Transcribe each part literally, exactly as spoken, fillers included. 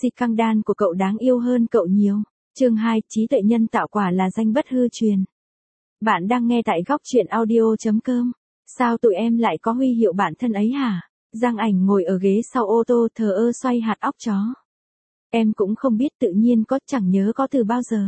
Scandal của cậu đáng yêu hơn cậu nhiều. Chương hai, trí tuệ nhân tạo quả là danh bất hư truyền. Bạn đang nghe tại góc truyện audio chấm com. Sao tụi em lại có huy hiệu bản thân ấy hả? Giang Ảnh ngồi ở ghế sau ô tô thờ ơ xoay hạt óc chó. Em cũng không biết, tự nhiên có, chẳng nhớ có từ bao giờ.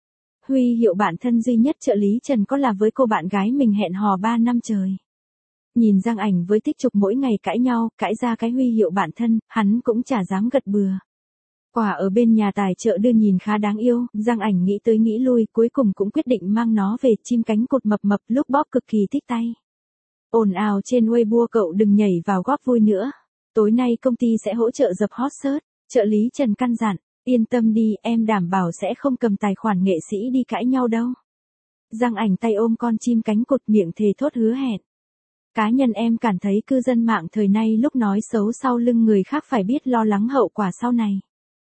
Huy hiệu bản thân duy nhất trợ lý Trần có là với cô bạn gái mình hẹn hò ba năm trời. Nhìn Giang Ảnh với Tích Trục mỗi ngày cãi nhau, cãi ra cái huy hiệu bản thân, hắn cũng chả dám gật bừa. Quả ở bên nhà tài trợ đưa nhìn khá đáng yêu, Giang Ảnh nghĩ tới nghĩ lui, cuối cùng cũng quyết định mang nó về. Chim cánh cụt mập mập lúc bóp cực kỳ thích tay. Ồn ào trên Weibo, cậu đừng nhảy vào góp vui nữa. Tối nay công ty sẽ hỗ trợ dập hot search. Trợ lý Trần căn dặn, yên tâm đi, em đảm bảo sẽ không cầm tài khoản nghệ sĩ đi cãi nhau đâu. Giang Ảnh tay ôm con chim cánh cụt, miệng thề thốt hứa hẹn. Cá nhân em cảm thấy cư dân mạng thời nay lúc nói xấu sau lưng người khác phải biết lo lắng hậu quả sau này.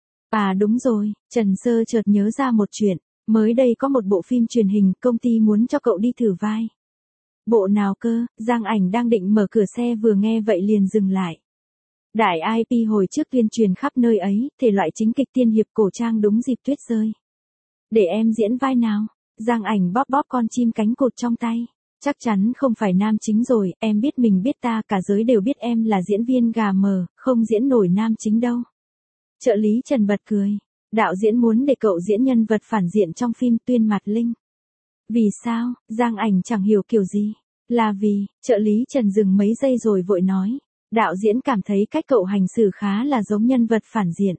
À đúng rồi, Trần Sơ chợt nhớ ra một chuyện, mới đây có một bộ phim truyền hình, công ty muốn cho cậu đi thử vai. Bộ nào cơ? Giang Ảnh đang định mở cửa xe vừa nghe vậy liền dừng lại. Đại i pê hồi trước tuyên truyền khắp nơi ấy, thể loại chính kịch tiên hiệp cổ trang đúng dịp tuyết rơi. Để em diễn vai nào? Giang Ảnh bóp bóp con chim cánh cụt trong tay. Chắc chắn không phải nam chính rồi, em biết mình biết ta, cả giới đều biết em là diễn viên gà mờ, không diễn nổi nam chính đâu. Trợ lý Trần bật cười. Đạo diễn muốn để cậu diễn nhân vật phản diện trong phim Tuyên Mặt Linh. Vì sao? Giang Ảnh chẳng hiểu kiểu gì. Là vì, trợ lý Trần dừng mấy giây rồi vội nói. Đạo diễn cảm thấy cách cậu hành xử khá là giống nhân vật phản diện.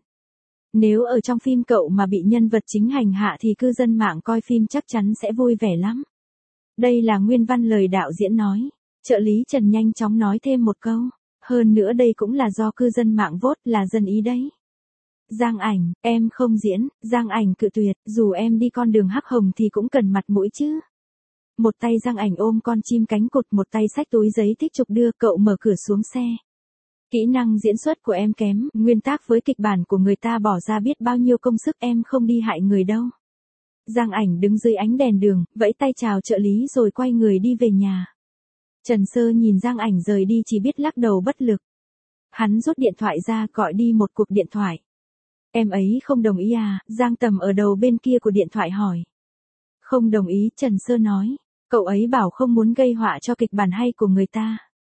Nếu ở trong phim cậu mà bị nhân vật chính hành hạ thì cư dân mạng coi phim chắc chắn sẽ vui vẻ lắm. Đây là nguyên văn lời đạo diễn nói. Trợ lý Trần nhanh chóng nói thêm một câu. Hơn nữa đây cũng là do cư dân mạng vote, là dân ý đấy. Giang Ảnh, em không diễn. Giang Ảnh cự tuyệt, dù em đi con đường hắc hồng thì cũng cần mặt mũi chứ. Một tay Giang Ảnh ôm con chim cánh cụt, một tay xách túi giấy Tích Trục đưa, cậu mở cửa xuống xe. Kỹ năng diễn xuất của em kém, nguyên tác với kịch bản của người ta bỏ ra biết bao nhiêu công sức, em không đi hại người đâu. Giang Ảnh đứng dưới ánh đèn đường, vẫy tay chào trợ lý rồi quay người đi về nhà. Trần Sơ nhìn Giang Ảnh rời đi chỉ biết lắc đầu bất lực. Hắn rút điện thoại ra gọi đi một cuộc điện thoại. Em ấy không đồng ý à? Giang Tầm ở đầu bên kia của điện thoại hỏi. Không đồng ý, Trần Sơ nói. Cậu ấy bảo không muốn gây họa cho kịch bản hay của người ta.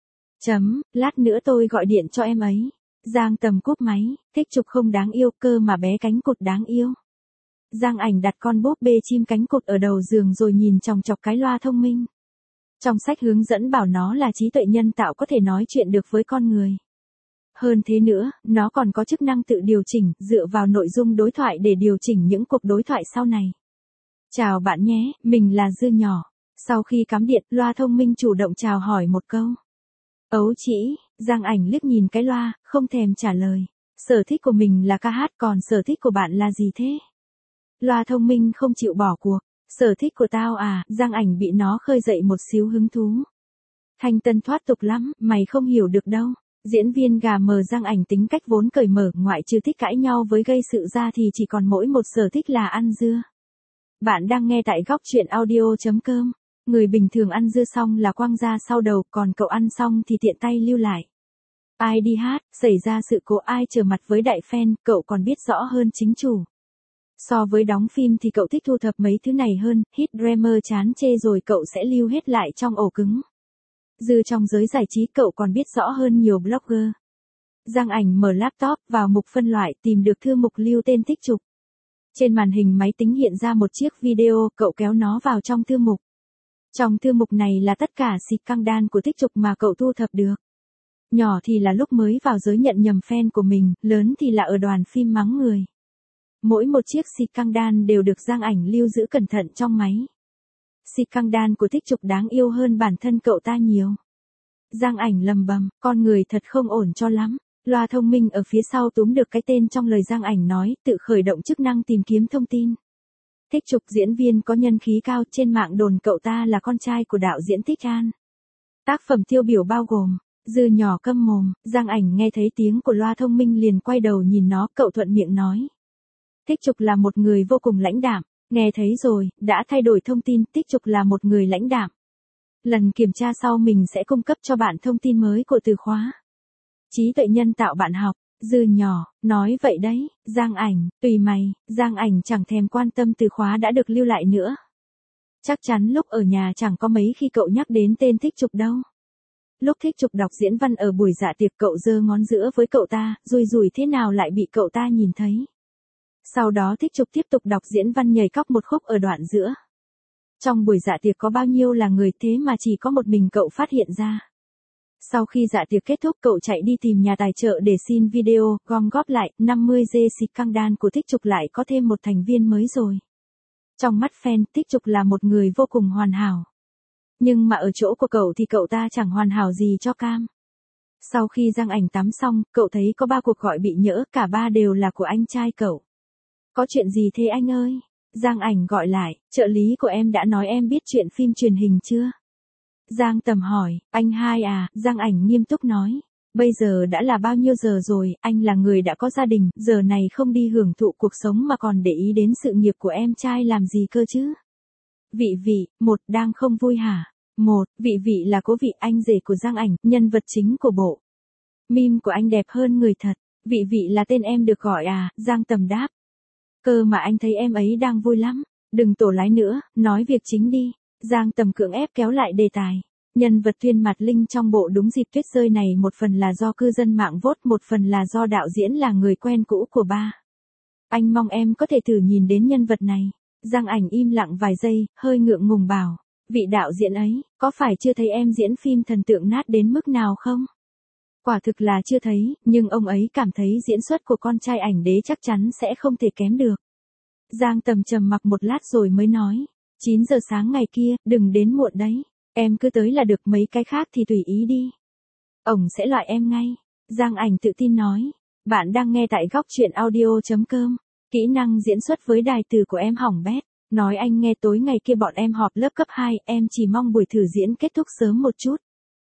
Chấm, lát nữa tôi gọi điện cho em ấy. Giang Tầm cúp máy, Tích Trục không đáng yêu cơ mà bé cánh cụt đáng yêu. Giang Ảnh đặt con búp bê chim cánh cụt ở đầu giường rồi nhìn chòng chọc cái loa thông minh. Trong sách hướng dẫn bảo nó là trí tuệ nhân tạo có thể nói chuyện được với con người. Hơn thế nữa, nó còn có chức năng tự điều chỉnh, dựa vào nội dung đối thoại để điều chỉnh những cuộc đối thoại sau này. Chào bạn nhé, mình là Dư Nhỏ. Sau khi cắm điện, loa thông minh chủ động chào hỏi một câu. Ấu chỉ, Giang Ảnh liếc nhìn cái loa, không thèm trả lời. Sở thích của mình là ca hát, còn sở thích của bạn là gì thế? Loa thông minh không chịu bỏ cuộc. Sở thích của tao à? Giang Ảnh bị nó khơi dậy một xíu hứng thú. Thanh tân thoát tục lắm, mày không hiểu được đâu. Diễn viên gà mờ Giang Ảnh tính cách vốn cởi mở, ngoại trừ thích cãi nhau với gây sự ra thì chỉ còn mỗi một sở thích là ăn dưa. Bạn đang nghe tại góc truyện audio chấm com. Người bình thường ăn dưa xong là quăng ra sau đầu, còn cậu ăn xong thì tiện tay lưu lại. Ai đi hát, xảy ra sự cố, ai trở mặt với đại fan, cậu còn biết rõ hơn chính chủ. So với đóng phim thì cậu thích thu thập mấy thứ này hơn, hit drama chán chê rồi cậu sẽ lưu hết lại trong ổ cứng. Dư trong giới giải trí cậu còn biết rõ hơn nhiều blogger. Giang Ảnh mở laptop vào mục phân loại, tìm được thư mục lưu tên Tích Trục. Trên màn hình máy tính hiện ra một chiếc video, cậu kéo nó vào trong thư mục. Trong thư mục này là tất cả scandal của Tích Trục mà cậu thu thập được. Nhỏ thì là lúc mới vào giới nhận nhầm fan của mình, lớn thì là ở đoàn phim mắng người. Mỗi một chiếc scandal đều được Giang Ảnh lưu giữ cẩn thận trong máy. Scandal của Tích Trục đáng yêu hơn bản thân cậu ta nhiều. Giang Ảnh lầm bầm, con người thật không ổn cho lắm. Loa thông minh ở phía sau túm được cái tên trong lời Giang Ảnh nói, tự khởi động chức năng tìm kiếm thông tin. Tích Trục diễn viên có nhân khí cao, trên mạng đồn cậu ta là con trai của đạo diễn Tích An. Tác phẩm tiêu biểu bao gồm, Dư Nhỏ câm mồm. Giang Ảnh nghe thấy tiếng của loa thông minh liền quay đầu nhìn nó, cậu thuận miệng nói. Tích Trục là một người vô cùng lãnh đạm. Nghe thấy rồi, đã thay đổi thông tin, Tích Trục là một người lãnh đạm. Lần kiểm tra sau mình sẽ cung cấp cho bạn thông tin mới của từ khóa. Trí tuệ nhân tạo bạn học. Dư nhỏ, nói vậy đấy, Giang Ảnh, tùy mày, Giang Ảnh chẳng thèm quan tâm từ khóa đã được lưu lại nữa. Chắc chắn lúc ở nhà chẳng có mấy khi cậu nhắc đến tên Thích Trục đâu. Lúc Thích Trục đọc diễn văn ở buổi dạ tiệc cậu giơ ngón giữa với cậu ta, rùi rùi thế nào lại bị cậu ta nhìn thấy. Sau đó Thích Trục tiếp tục đọc diễn văn nhảy cóc một khúc ở đoạn giữa. Trong buổi dạ tiệc có bao nhiêu là người thế mà chỉ có một mình cậu phát hiện ra. Sau khi dạ tiệc kết thúc cậu chạy đi tìm nhà tài trợ để xin video, gom góp lại, năm mươi giây xịt căng đan của Thích Trục lại có thêm một thành viên mới rồi. Trong mắt fan, Thích Trục là một người vô cùng hoàn hảo. Nhưng mà ở chỗ của cậu thì cậu ta chẳng hoàn hảo gì cho cam. Sau khi Giang Ảnh tắm xong, cậu thấy có ba cuộc gọi bị nhỡ, cả ba đều là của anh trai cậu. Có chuyện gì thế anh ơi? Giang Ảnh gọi lại, trợ lý của em đã nói em biết chuyện phim truyền hình chưa? Giang Tầm hỏi, anh hai à, Giang Ảnh nghiêm túc nói. Bây giờ đã là bao nhiêu giờ rồi, anh là người đã có gia đình, giờ này không đi hưởng thụ cuộc sống mà còn để ý đến sự nghiệp của em trai làm gì cơ chứ? Vị vị, một, đang không vui hả? Một, vị vị là Cố Vị, anh rể của Giang Ảnh, nhân vật chính của bộ. Meme của anh đẹp hơn người thật. Vị vị là tên em được gọi à, Giang Tầm đáp. Cơ mà anh thấy em ấy đang vui lắm. Đừng tổ lái nữa, nói việc chính đi. Giang Tầm cưỡng ép kéo lại đề tài. Nhân vật Tuyên Mặt Linh trong bộ đúng dịp tuyết rơi này một phần là do cư dân mạng vote, một phần là do đạo diễn là người quen cũ của ba. Anh mong em có thể thử nhìn đến nhân vật này. Giang Ảnh im lặng vài giây, hơi ngượng ngùng bảo. Vị đạo diễn ấy, có phải chưa thấy em diễn phim thần tượng nát đến mức nào không? Quả thực là chưa thấy, nhưng ông ấy cảm thấy diễn xuất của con trai Ảnh Đế chắc chắn sẽ không thể kém được. Giang Tầm trầm mặc một lát rồi mới nói. chín giờ sáng ngày kia, đừng đến muộn đấy. Em cứ tới là được, mấy cái khác thì tùy ý đi. Ổng sẽ loại em ngay. Giang Ảnh tự tin nói. Bạn đang nghe tại góc truyện audio chấm com. Kỹ năng diễn xuất với đài từ của em hỏng bét. Nói anh nghe, tối ngày kia bọn em họp lớp cấp hai, em chỉ mong buổi thử diễn kết thúc sớm một chút.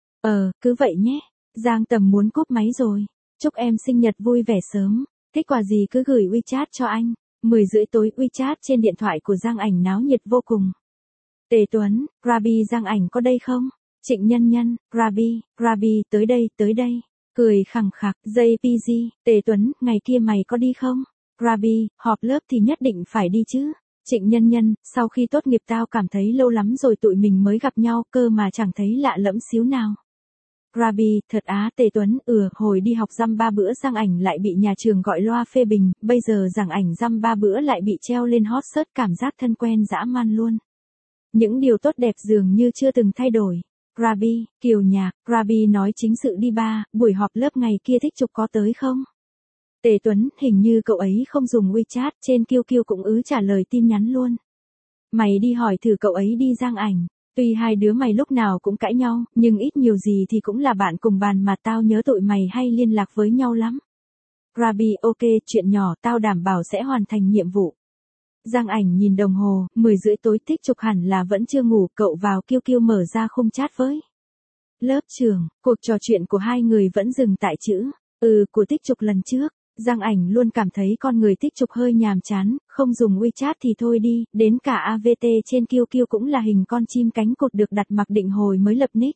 Ờ, cứ vậy nhé. Giang Tầm muốn cúp máy rồi. Chúc em sinh nhật vui vẻ sớm. Thích quà gì cứ gửi WeChat cho anh. mười rưỡi tối WeChat trên điện thoại của Giang Ảnh náo nhiệt vô cùng. Tề Tuấn, Rabi Giang Ảnh có đây không? Trịnh Nhân Nhân, Rabi, Rabi tới đây, tới đây. Cười khẳng khặc, jê pê giê, Tề Tuấn, ngày kia mày có đi không? Rabi, họp lớp thì nhất định phải đi chứ. Trịnh Nhân Nhân, sau khi tốt nghiệp tao cảm thấy lâu lắm rồi tụi mình mới gặp nhau, cơ mà chẳng thấy lạ lẫm xíu nào. Rabi, thật á. Tề Tuấn, ừ, hồi đi học dăm ba bữa Giang Ảnh lại bị nhà trường gọi loa phê bình, bây giờ Giang Ảnh dăm ba bữa lại bị treo lên hot search, cảm giác thân quen dã man luôn. Những điều tốt đẹp dường như chưa từng thay đổi. Rabi, Kiều Nhạc, Rabi nói chính sự đi ba, buổi họp lớp ngày kia Thích Trục có tới không? Tề Tuấn, hình như cậu ấy không dùng WeChat, trên Q Q cũng ứ trả lời tin nhắn luôn. Mày đi hỏi thử cậu ấy đi Giang Ảnh. Tuy hai đứa mày lúc nào cũng cãi nhau, nhưng ít nhiều gì thì cũng là bạn cùng bàn mà, tao nhớ tụi mày hay liên lạc với nhau lắm. Rabi, ok, chuyện nhỏ, tao đảm bảo sẽ hoàn thành nhiệm vụ. Giang Ảnh nhìn đồng hồ, mười rưỡi tối, Thích Trục hẳn là vẫn chưa ngủ, cậu vào Q Q mở ra khung chat với lớp trưởng. Cuộc trò chuyện của hai người vẫn dừng tại chữ ừ của Thích Trục lần trước. Giang Ảnh luôn cảm thấy con người Thích Trục hơi nhàm chán, không dùng WeChat thì thôi đi, đến cả a vê tê trên Q Q cũng là hình con chim cánh cụt được đặt mặc định hồi mới lập nick.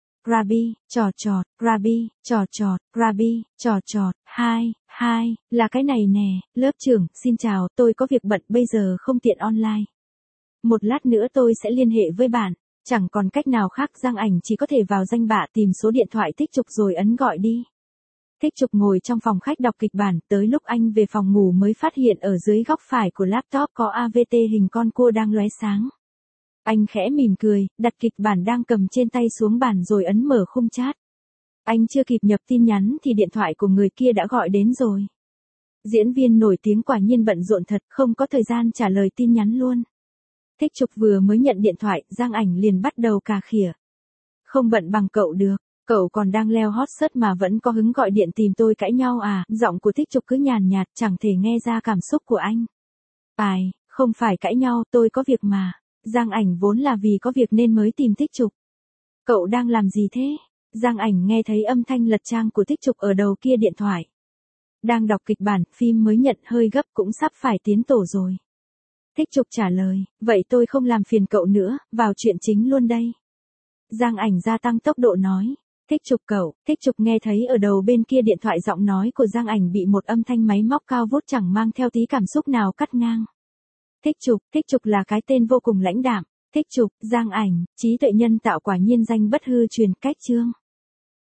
Rabi, trò trọt, Rabi, trò trọt, Rabi, trò trọt, hai, hai, là cái này nè, lớp trưởng, xin chào, tôi có việc bận bây giờ không tiện online. Một lát nữa tôi sẽ liên hệ với bạn, chẳng còn cách nào khác, Giang Ảnh chỉ có thể vào danh bạ tìm số điện thoại Thích Trục rồi ấn gọi đi. Thích Trục ngồi trong phòng khách đọc kịch bản, tới lúc anh về phòng ngủ mới phát hiện ở dưới góc phải của laptop có a vê tê hình con cua đang lóe sáng. Anh khẽ mỉm cười, đặt kịch bản đang cầm trên tay xuống bàn rồi ấn mở khung chat. Anh chưa kịp nhập tin nhắn thì điện thoại của người kia đã gọi đến rồi. Diễn viên nổi tiếng quả nhiên bận rộn thật, không có thời gian trả lời tin nhắn luôn. Thích Trục vừa mới nhận điện thoại, Giang Ảnh liền bắt đầu cà khịa. Không bận bằng cậu được. Cậu còn đang leo hot search mà vẫn có hứng gọi điện tìm tôi cãi nhau à? Giọng của Thích Trục cứ nhàn nhạt, chẳng thể nghe ra cảm xúc của anh. Ai, không phải cãi nhau, tôi có việc mà. Giang Ảnh vốn là vì có việc nên mới tìm Thích Trục. Cậu đang làm gì thế? Giang Ảnh nghe thấy âm thanh lật trang của Thích Trục ở đầu kia điện thoại. Đang đọc kịch bản, phim mới nhận, hơi gấp, cũng sắp phải tiến tổ rồi. Thích Trục trả lời, vậy tôi không làm phiền cậu nữa, vào chuyện chính luôn đây. Giang Ảnh gia tăng tốc độ nói. Thích chụp cậu, thích chụp nghe thấy ở đầu bên kia điện thoại giọng nói của Giang Ảnh bị một âm thanh máy móc cao vút chẳng mang theo tí cảm xúc nào cắt ngang. Thích chụp, thích chụp là cái tên vô cùng lãnh đạm. Thích chụp, Giang Ảnh, trí tuệ nhân tạo quả nhiên danh bất hư truyền, cách chương.